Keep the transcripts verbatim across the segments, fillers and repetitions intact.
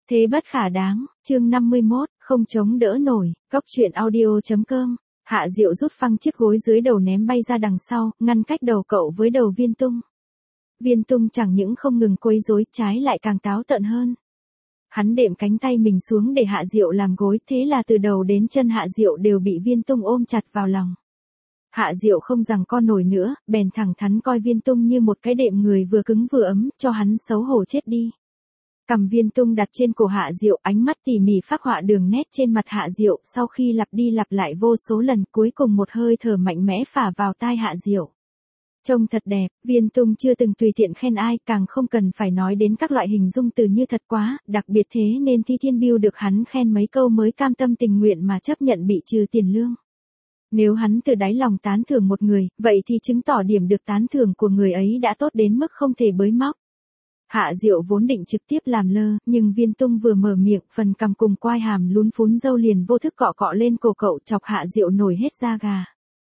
Thế bất khả đáng, chương năm mươi mốt, không chống đỡ nổi, góc truyện audio.com. Hạ Diệu rút phăng chiếc gối dưới đầu ném bay ra đằng sau, ngăn cách đầu cậu với đầu Viên Tung. Viên Tung chẳng những không ngừng quấy rối, trái lại càng táo tợn hơn. Hắn đệm cánh tay mình xuống để Hạ Diệu làm gối, thế là từ đầu đến chân Hạ Diệu đều bị Viên Tung ôm chặt vào lòng. Hạ Diệu không giằng co nổi nữa, bèn thẳng thắn coi Viên Tung như một cái đệm người vừa cứng vừa ấm, cho hắn xấu hổ chết đi. Cầm Viên Tung đặt trên cổ Hạ Diệu, ánh mắt tỉ mỉ phác họa đường nét trên mặt Hạ Diệu, sau khi lặp đi lặp lại vô số lần, cuối cùng một hơi thở mạnh mẽ phả vào tai Hạ Diệu. Trông thật đẹp, Viên Tung chưa từng tùy tiện khen ai, càng không cần phải nói đến các loại hình dung từ như thật quá, đặc biệt thế nên Thi Thiên Biêu được hắn khen mấy câu mới cam tâm tình nguyện mà chấp nhận bị trừ tiền lương. Nếu hắn từ đáy lòng tán thưởng một người, vậy thì chứng tỏ điểm được tán thưởng của người ấy đã tốt đến mức không thể bới móc. Hạ Diệu vốn định trực tiếp làm lơ, nhưng Viên Tung vừa mở miệng, phần cằm cùng quai hàm lún phún râu liền vô thức cọ cọ lên cổ cậu, chọc Hạ Diệu nổi hết da gà.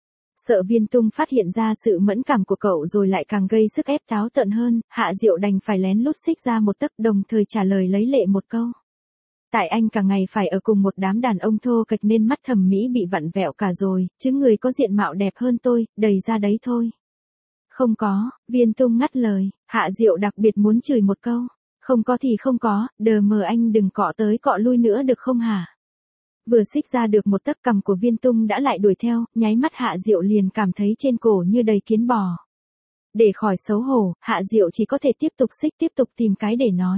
Sợ Viên Tung phát hiện ra sự mẫn cảm của cậu rồi lại càng gây sức ép táo tợn hơn, Hạ Diệu đành phải lén lút xích ra một tấc, đồng thời trả lời lấy lệ một câu. Tại anh cả ngày phải ở cùng một đám đàn ông thô kệch nên mắt thẩm mỹ bị vặn vẹo cả rồi, chứ người có diện mạo đẹp hơn tôi, đầy ra đấy thôi. Không có, Viên Tung ngắt lời, Hạ Diệu đặc biệt muốn chửi một câu. Không có thì không có, đờ mờ anh đừng cọ tới cọ lui nữa được không hả? Vừa xích ra được một tấc, cằm của Viên Tung đã lại đuổi theo, nháy mắt Hạ Diệu liền cảm thấy trên cổ như đầy kiến bò. Để khỏi xấu hổ, Hạ Diệu chỉ có thể tiếp tục xích, tiếp tục tìm cái để nói.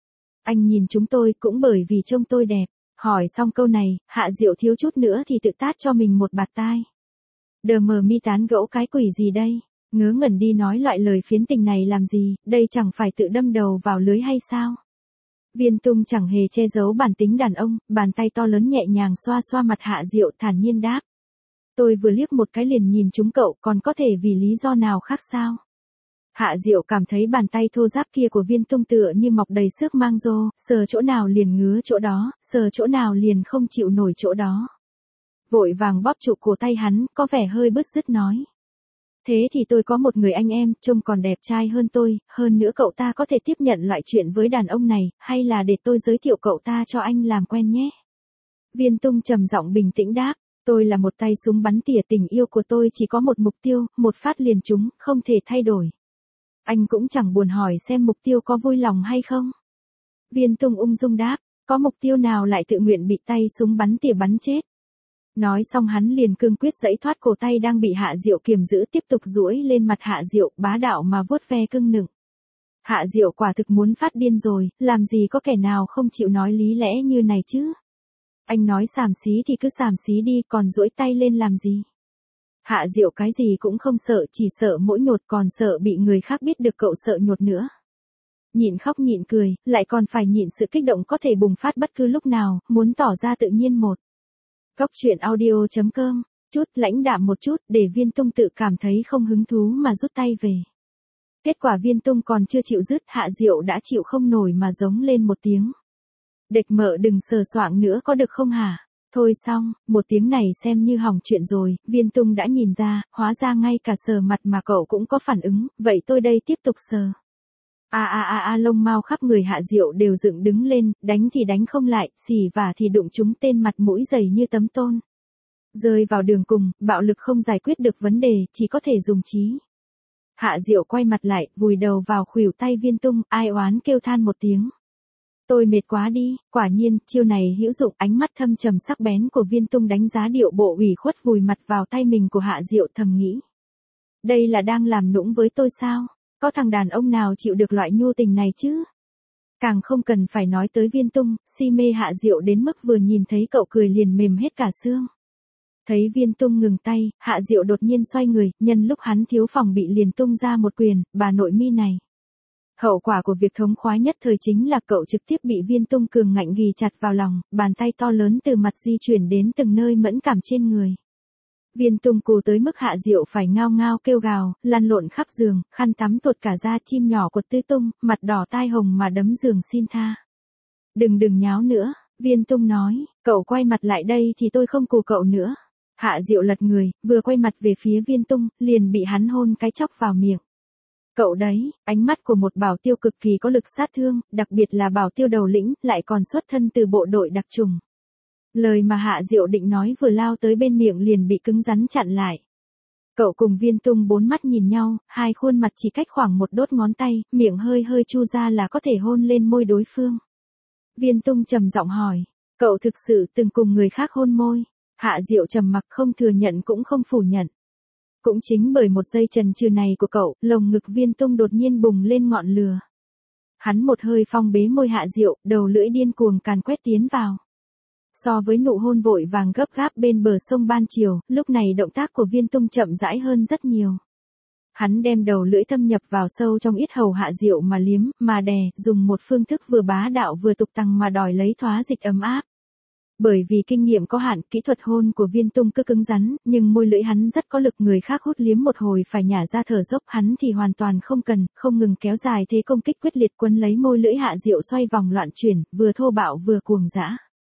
Anh nhìn chúng tôi cũng bởi vì trông tôi đẹp. Hỏi xong câu này, Hạ Diệu thiếu chút nữa thì tự tát cho mình một bạt tai. Đờ mờ mi tán gẫu cái quỷ gì đây? Ngớ ngẩn đi nói loại lời phiến tình này làm gì, đây chẳng phải tự đâm đầu vào lưới hay sao? Viên Tung chẳng hề che giấu bản tính đàn ông, bàn tay to lớn nhẹ nhàng xoa xoa mặt Hạ Diệu, thản nhiên đáp. Tôi vừa liếc một cái liền nhìn chúng cậu, còn có thể vì lý do nào khác sao? Hạ Diệu cảm thấy bàn tay thô ráp kia của Viên Tung tựa như mọc đầy xước mang rô, sờ chỗ nào liền ngứa chỗ đó, sờ chỗ nào liền không chịu nổi chỗ đó. Vội vàng bóp trụ cổ tay hắn, có vẻ hơi bứt rứt nói. Thế thì tôi có một người anh em, trông còn đẹp trai hơn tôi, hơn nữa cậu ta có thể tiếp nhận loại chuyện với đàn ông này, hay là để tôi giới thiệu cậu ta cho anh làm quen nhé? Viên Tung trầm giọng bình tĩnh đáp, tôi là một tay súng bắn tỉa, tình yêu của tôi chỉ có một mục tiêu, một phát liền trúng, không thể thay đổi. Anh cũng chẳng buồn hỏi xem mục tiêu có vui lòng hay không. Viên Tung ung dung đáp, có mục tiêu nào lại tự nguyện bị tay súng bắn tỉa bắn chết. Nói xong hắn liền cương quyết giãy thoát cổ tay đang bị Hạ Diệu kiềm giữ, tiếp tục duỗi lên mặt Hạ Diệu, bá đạo mà vuốt ve cưng nựng. Hạ Diệu quả thực muốn phát điên rồi, làm gì có kẻ nào không chịu nói lý lẽ như này chứ. Anh nói xàm xí thì cứ xàm xí đi, còn duỗi tay lên làm gì. Hạ Diệu cái gì cũng không sợ, chỉ sợ mỗi nhột, còn sợ bị người khác biết được cậu sợ nhột nữa. Nhịn khóc nhịn cười, lại còn phải nhịn sự kích động có thể bùng phát bất cứ lúc nào, muốn tỏ ra tự nhiên một. Góc truyện audio.com, chút lãnh đạm một chút để Viên Tung tự cảm thấy không hứng thú mà rút tay về. Kết quả Viên Tung còn chưa chịu dứt, Hạ Diệu đã chịu không nổi mà giống lên một tiếng. Địch mợ đừng sờ soạng nữa có được không hả? Thôi xong, một tiếng này xem như hỏng chuyện rồi, Viên Tung đã nhìn ra, hóa ra ngay cả sờ mặt mà cậu cũng có phản ứng, vậy tôi đây tiếp tục sờ. A a a a lông mao khắp người Hạ Diệu đều dựng đứng lên, đánh thì đánh không lại, xì vả thì đụng trúng tên mặt mũi dày như tấm tôn. Rơi vào đường cùng, bạo lực không giải quyết được vấn đề, chỉ có thể dùng trí. Hạ Diệu quay mặt lại, vùi đầu vào khuỷu tay Viên Tung, ai oán kêu than một tiếng. Tôi mệt quá đi, quả nhiên, chiêu này hữu dụng, ánh mắt thâm trầm sắc bén của Viên Tung đánh giá điệu bộ ủy khuất vùi mặt vào tay mình của Hạ Diệu, thầm nghĩ. Đây là đang làm nũng với tôi sao? Có thằng đàn ông nào chịu được loại nhu tình này chứ? Càng không cần phải nói tới Viên Tung, si mê Hạ Diệu đến mức vừa nhìn thấy cậu cười liền mềm hết cả xương. Thấy Viên Tung ngừng tay, Hạ Diệu đột nhiên xoay người, nhân lúc hắn thiếu phòng bị liền tung ra một quyền, bà nội mi này. Hậu quả của việc thống khoái nhất thời chính là cậu trực tiếp bị Viên Tung cường ngạnh ghì chặt vào lòng, bàn tay to lớn từ mặt di chuyển đến từng nơi mẫn cảm trên người. Viên Tung cù tới mức Hạ Diệu phải ngao ngao kêu gào, lăn lộn khắp giường, khăn tắm tuột cả da, chim nhỏ quật tứ tung, mặt đỏ tai hồng mà đấm giường xin tha. Đừng đừng nháo nữa, Viên Tung nói, cậu quay mặt lại đây thì tôi không cù cậu nữa. Hạ Diệu lật người, vừa quay mặt về phía Viên Tung, liền bị hắn hôn cái chóc vào miệng. Cậu đấy, ánh mắt của một bảo tiêu cực kỳ có lực sát thương, đặc biệt là bảo tiêu đầu lĩnh, lại còn xuất thân từ bộ đội đặc trùng. Lời mà Hạ Diệu định nói vừa lao tới bên miệng liền bị cứng rắn chặn lại. Cậu cùng Viên Tung bốn mắt nhìn nhau, hai khuôn mặt chỉ cách khoảng một đốt ngón tay, miệng hơi hơi chu ra là có thể hôn lên môi đối phương. Viên Tung trầm giọng hỏi, cậu thực sự từng cùng người khác hôn môi? Hạ Diệu trầm mặc, không thừa nhận cũng không phủ nhận. Cũng chính bởi một giây chần chừ này của cậu, lồng ngực Viên Tung đột nhiên bùng lên ngọn lửa. Hắn một hơi phong bế môi Hạ Diệu, đầu lưỡi điên cuồng càn quét tiến vào. So với nụ hôn vội vàng gấp gáp bên bờ sông ban chiều, lúc này động tác của Viên Tung chậm rãi hơn rất nhiều. Hắn đem đầu lưỡi thâm nhập vào sâu trong yết hầu Hạ Diệu mà liếm, mà đè, dùng một phương thức vừa bá đạo vừa tục tằng mà đòi lấy thoá dịch ấm áp. Bởi vì kinh nghiệm có hạn, kỹ thuật hôn của Viên Tung cứ cứng rắn, nhưng môi lưỡi hắn rất có lực, người khác hút liếm một hồi phải nhả ra thở dốc, hắn thì hoàn toàn không cần, không ngừng kéo dài thế công kích quyết liệt quấn lấy môi lưỡi Hạ Diệu xoay vòng loạn chuyển, vừa thô bạo vừa cuồng dã.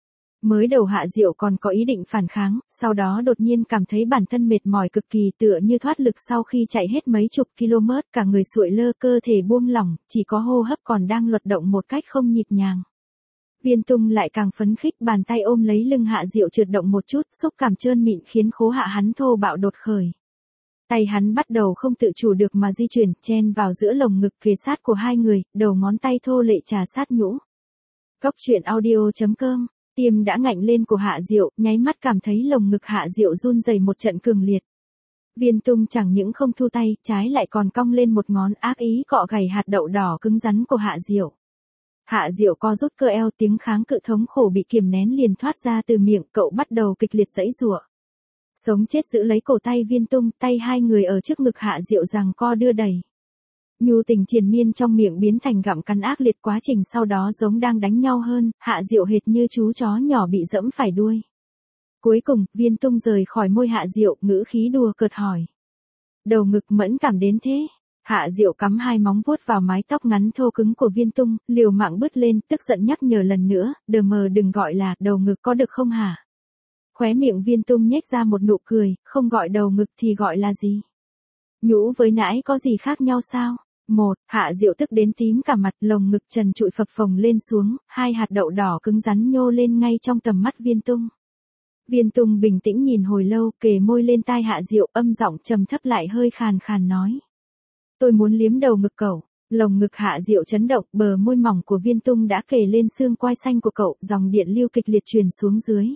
Mới đầu Hạ Diệu còn có ý định phản kháng, sau đó đột nhiên cảm thấy bản thân mệt mỏi cực kỳ, tựa như thoát lực sau khi chạy hết mấy chục km, cả người sụi lơ, cơ thể buông lỏng, chỉ có hô hấp còn đang luật động một cách không nhịp nhàng. Viên Tung lại càng phấn khích, bàn tay ôm lấy lưng Hạ Diệu trượt động một chút, xúc cảm trơn mịn khiến khố hạ hắn thô bạo đột khởi. Tay hắn bắt đầu không tự chủ được mà di chuyển, chen vào giữa lồng ngực kề sát của hai người, đầu ngón tay thô lệ trà sát nhũ. Cốc truyện audio chấm com. Tim đã ngạnh lên của Hạ Diệu, nháy mắt cảm thấy lồng ngực Hạ Diệu run rẩy một trận cường liệt. Viên Tung chẳng những không thu tay, trái lại còn cong lên một ngón ác ý cọ gảy hạt đậu đỏ cứng rắn của Hạ Diệu. Hạ Diệu co rút cơ eo, tiếng kháng cự thống khổ bị kiềm nén liền thoát ra từ miệng, cậu bắt đầu kịch liệt giãy giụa. Sống chết giữ lấy cổ tay Viên Tung, tay hai người ở trước ngực Hạ Diệu giằng co đưa đẩy. Nhu tình triền miên trong miệng biến thành gặm cắn ác liệt, quá trình sau đó giống đang đánh nhau hơn, Hạ Diệu hệt như chú chó nhỏ bị dẫm phải đuôi. Cuối cùng, Viên Tung rời khỏi môi Hạ Diệu, ngữ khí đùa cợt hỏi. Đầu ngực mẫn cảm đến thế? Hạ Diệu cắm hai móng vuốt vào mái tóc ngắn thô cứng của Viên Tung, liều mạng bứt lên, tức giận nhắc nhở lần nữa, đờ mờ đừng gọi là đầu ngực có được không hả? Khóe miệng Viên Tung nhếch ra một nụ cười, không gọi đầu ngực thì gọi là gì? Nhũ với nãi có gì khác nhau sao? Một, Hạ Diệu tức đến tím cả mặt, lồng ngực trần trụi phập phồng lên xuống, hai hạt đậu đỏ cứng rắn nhô lên ngay trong tầm mắt Viên Tung. Viên Tung bình tĩnh nhìn hồi lâu, kề môi lên tai Hạ Diệu, âm giọng trầm thấp lại hơi khàn khàn nói. Tôi muốn liếm đầu ngực cậu. Lồng ngực Hạ Diệu chấn động, bờ môi mỏng của Viên Tung đã kề lên xương quai xanh của cậu, dòng điện lưu kịch liệt truyền xuống dưới.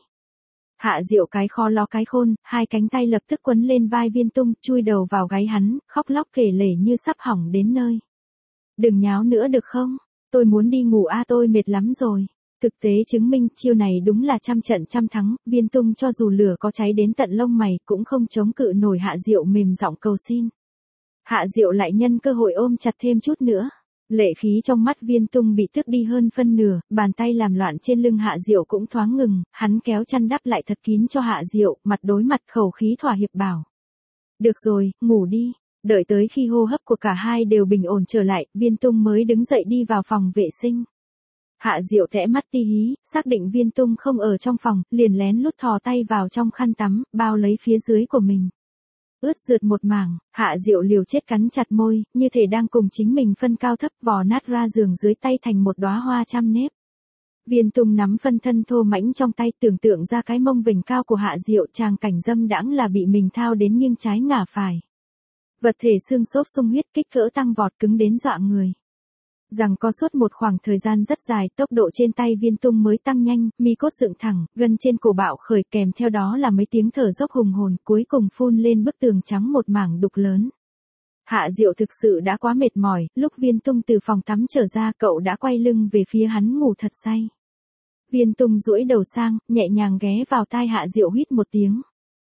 Hạ Diệu cái kho lo cái khôn, hai cánh tay lập tức quấn lên vai Viên Tung, chui đầu vào gáy hắn, khóc lóc kể lể như sắp hỏng đến nơi. Đừng nháo nữa được không? Tôi muốn đi ngủ a, tôi mệt lắm rồi. Thực tế chứng minh chiêu này đúng là trăm trận trăm thắng, Viên Tung cho dù lửa có cháy đến tận lông mày cũng không chống cự nổi Hạ Diệu mềm giọng cầu xin. Hạ Diệu lại nhân cơ hội ôm chặt thêm chút nữa. Lệ khí trong mắt Viên Tung bị tước đi hơn phân nửa, bàn tay làm loạn trên lưng Hạ Diệu cũng thoáng ngừng, hắn kéo chăn đắp lại thật kín cho Hạ Diệu, mặt đối mặt khẩu khí thỏa hiệp bảo. Được rồi, ngủ đi. Đợi tới khi hô hấp của cả hai đều bình ổn trở lại, Viên Tung mới đứng dậy đi vào phòng vệ sinh. Hạ Diệu thẽ mắt ti hí, xác định Viên Tung không ở trong phòng, liền lén lút thò tay vào trong khăn tắm, bao lấy phía dưới của mình. Ướt rượt một mảng, Hạ Diệu liều chết cắn chặt môi, như thể đang cùng chính mình phân cao thấp, vò nát ra giường dưới tay thành một đóa hoa trăm nếp. Viên Tung nắm phân thân thô mãnh trong tay, tưởng tượng ra cái mông vểnh cao của Hạ Diệu, tràng cảnh dâm đãng là bị mình thao đến nghiêng trái ngả phải. Vật thể xương xốp sung huyết, kích cỡ tăng vọt, cứng đến dọa người. Rằng có suốt một khoảng thời gian rất dài, tốc độ trên tay Viên Tung mới tăng nhanh, mi cốt dựng thẳng, gân trên cổ bạo khởi, kèm theo đó là mấy tiếng thở dốc hùng hồn, cuối cùng phun lên bức tường trắng một mảng đục lớn. Hạ Diệu thực sự đã quá mệt mỏi, lúc Viên Tung từ phòng tắm trở ra, cậu đã quay lưng về phía hắn ngủ thật say. Viên Tung duỗi đầu sang, nhẹ nhàng ghé vào tai Hạ Diệu huýt một tiếng.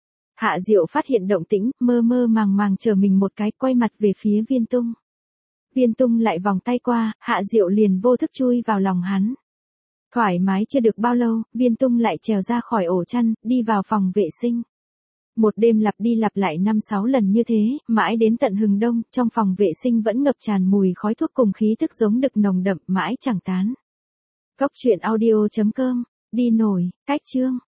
Hạ Diệu phát hiện động tĩnh, mơ mơ màng màng trở mình một cái, quay mặt về phía Viên Tung. Viên Tung lại vòng tay qua, Hạ Diệu liền vô thức chui vào lòng hắn. Thoải mái chưa được bao lâu, Viên Tung lại trèo ra khỏi ổ chăn, đi vào phòng vệ sinh. Một đêm lặp đi lặp lại năm sáu lần như thế, mãi đến tận hừng đông, trong phòng vệ sinh vẫn ngập tràn mùi khói thuốc cùng khí thức giống đực nồng đậm, mãi chẳng tán. Cốc truyện audio chấm com, đi nổi, cách chương.